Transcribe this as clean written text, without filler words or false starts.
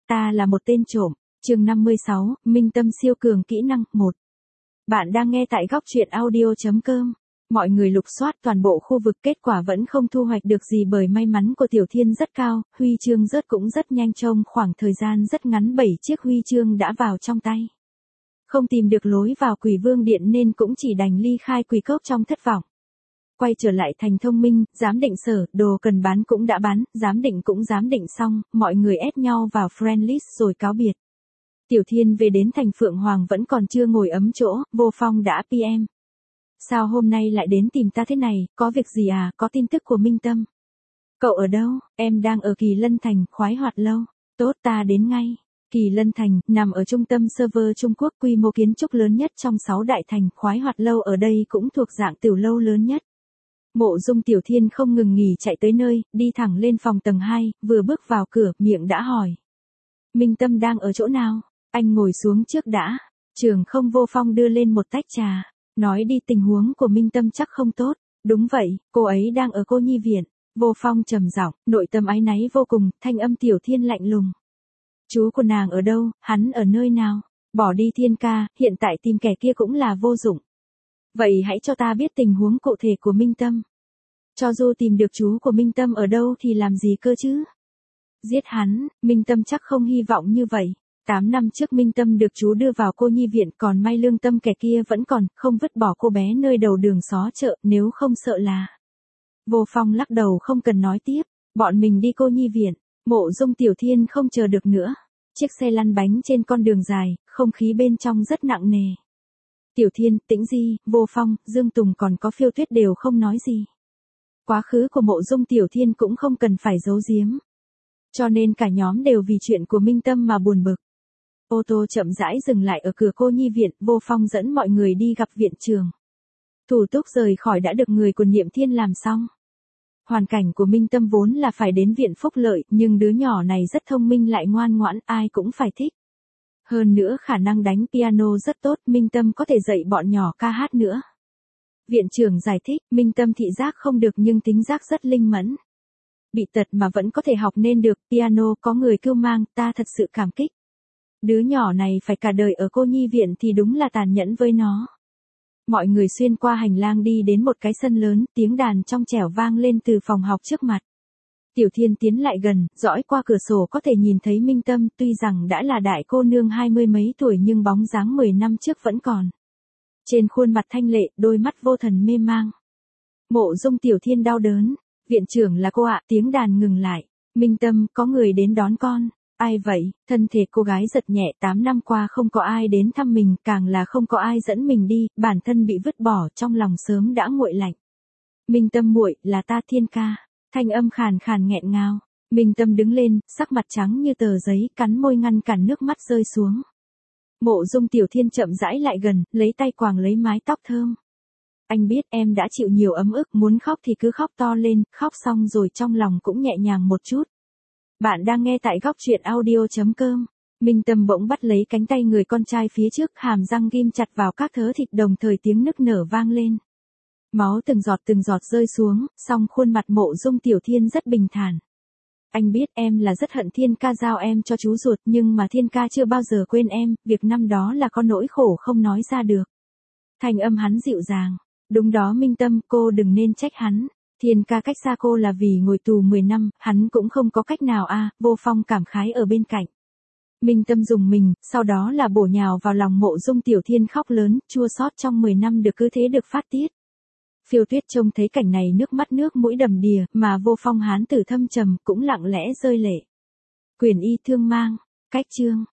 Ta là một tên trộm. Chương 56, Minh Tâm siêu cường kỹ năng 1. Bạn đang nghe tại góc truyện audio.com. Mọi người lục soát toàn bộ khu vực, kết quả vẫn không thu hoạch được gì bởi may mắn của Tiểu Thiên rất cao, huy chương rớt cũng rất nhanh, trong khoảng thời gian rất ngắn 7 chiếc huy chương đã vào trong tay. Không tìm được lối vào Quỷ Vương Điện nên cũng chỉ đành ly khai Quỷ Cốc trong thất vọng. Quay trở lại thành Thông Minh, giám định sở, đồ cần bán cũng đã bán, giám định cũng giám định xong, mọi người ép nhau vào friend list rồi cáo biệt. Tiểu Thiên về đến thành Phượng Hoàng vẫn còn chưa ngồi ấm chỗ, Vô Phong đã PM. Sao hôm nay lại đến tìm ta thế này, có việc gì à, có tin tức của Minh Tâm. Cậu ở đâu? Em đang ở Kỳ Lân Thành, khoái hoạt lâu. Tốt, ta đến ngay. Kỳ Lân Thành, nằm ở trung tâm server Trung Quốc, quy mô kiến trúc lớn nhất trong 6 đại thành, khoái hoạt lâu ở đây cũng thuộc dạng tiểu lâu lớn nhất. Mộ Dung Tiểu Thiên không ngừng nghỉ chạy tới nơi, đi thẳng lên phòng tầng 2, vừa bước vào cửa, miệng đã hỏi. Minh Tâm đang ở chỗ nào? Anh ngồi xuống trước đã. Trường không. Vô Phong đưa lên một tách trà. Nói đi, tình huống của Minh Tâm chắc không tốt. Đúng vậy, cô ấy đang ở cô nhi viện. Vô Phong trầm giọng, nội tâm áy náy vô cùng, thanh âm Tiểu Thiên lạnh lùng. Chú của nàng ở đâu, hắn ở nơi nào? Bỏ đi Thiên ca, hiện tại tìm kẻ kia cũng là vô dụng. Vậy hãy cho ta biết tình huống cụ thể của Minh Tâm. Cho dù tìm được chú của Minh Tâm ở đâu thì làm gì cơ chứ? Giết hắn, Minh Tâm chắc không hy vọng như vậy. 8 năm trước Minh Tâm được chú đưa vào cô nhi viện, còn may lương tâm kẻ kia vẫn còn, không vứt bỏ cô bé nơi đầu đường xó chợ, nếu không sợ là. Vô Phong lắc đầu, không cần nói tiếp, bọn mình đi cô nhi viện. Mộ Dung Tiểu Thiên không chờ được nữa. Chiếc xe lăn bánh trên con đường dài, không khí bên trong rất nặng nề. Tiểu Thiên, Tĩnh Di, Vô Phong, Dương Tùng còn có Phiêu Tuyết đều không nói gì. Quá khứ của Mộ Dung Tiểu Thiên cũng không cần phải giấu giếm. Cho nên cả nhóm đều vì chuyện của Minh Tâm mà buồn bực. Ô tô chậm rãi dừng lại ở cửa cô nhi viện, Vô Phong dẫn mọi người đi gặp viện trưởng. Thủ tục rời khỏi đã được người của Niệm Thiên làm xong. Hoàn cảnh của Minh Tâm vốn là phải đến viện phúc lợi, nhưng đứa nhỏ này rất thông minh lại ngoan ngoãn, ai cũng phải thích. Hơn nữa khả năng đánh piano rất tốt, Minh Tâm có thể dạy bọn nhỏ ca hát nữa. Viện trưởng giải thích, Minh Tâm thị giác không được nhưng tính giác rất linh mẫn. Bị tật mà vẫn có thể học nên được, piano có người cưu mang, ta thật sự cảm kích. Đứa nhỏ này phải cả đời ở cô nhi viện thì đúng là tàn nhẫn với nó. Mọi người xuyên qua hành lang đi đến một cái sân lớn, tiếng đàn trong trẻo vang lên từ phòng học trước mặt. Tiểu Thiên tiến lại gần, dõi qua cửa sổ có thể nhìn thấy Minh Tâm, tuy rằng đã là đại cô nương 20 mấy tuổi nhưng bóng dáng 10 năm trước vẫn còn. Trên khuôn mặt thanh lệ, đôi mắt vô thần mê mang. Mộ Dung Tiểu Thiên đau đớn, viện trưởng là cô ạ, tiếng đàn ngừng lại. Minh Tâm, có người đến đón con. Ai vậy? Thân thể cô gái giật nhẹ, 8 năm qua không có ai đến thăm mình, càng là không có ai dẫn mình đi, bản thân bị vứt bỏ, trong lòng sớm đã nguội lạnh. Minh Tâm muội, là ta Thiên ca. Thanh âm khàn khàn nghẹn ngào. Minh Tâm đứng lên, sắc mặt trắng như tờ giấy, cắn môi ngăn cản nước mắt rơi xuống. Mộ Dung Tiểu Thiên chậm rãi lại gần, lấy tay quàng lấy mái tóc thơm. Anh biết em đã chịu nhiều ấm ức, muốn khóc thì cứ khóc to lên, khóc xong rồi trong lòng cũng nhẹ nhàng một chút. Bạn đang nghe tại góc truyện audio.com. Minh Tâm bỗng bắt lấy cánh tay người con trai phía trước, hàm răng ghim chặt vào các thớ thịt, đồng thời tiếng nức nở vang lên. Máu từng giọt rơi xuống, song khuôn mặt Mộ Dung Tiểu Thiên rất bình thản. Anh biết em là rất hận Thiên ca giao em cho chú ruột, nhưng mà Thiên ca chưa bao giờ quên em, việc năm đó là có nỗi khổ không nói ra được. Thanh âm hắn dịu dàng. Đúng đó Minh Tâm, cô đừng nên trách hắn. Thiên ca cách xa cô là vì ngồi tù 10 năm, hắn cũng không có cách nào à, Vô Phong cảm khái ở bên cạnh. Minh Tâm dùng mình, sau đó là bổ nhào vào lòng Mộ Dung Tiểu Thiên khóc lớn, chua xót trong 10 năm được cứ thế được phát tiết. Phiêu Tuyết trông thấy cảnh này nước mắt nước mũi đầm đìa, mà Vô Phong hán tử thâm trầm cũng lặng lẽ rơi lệ. Quyền y thương mang, cách chương.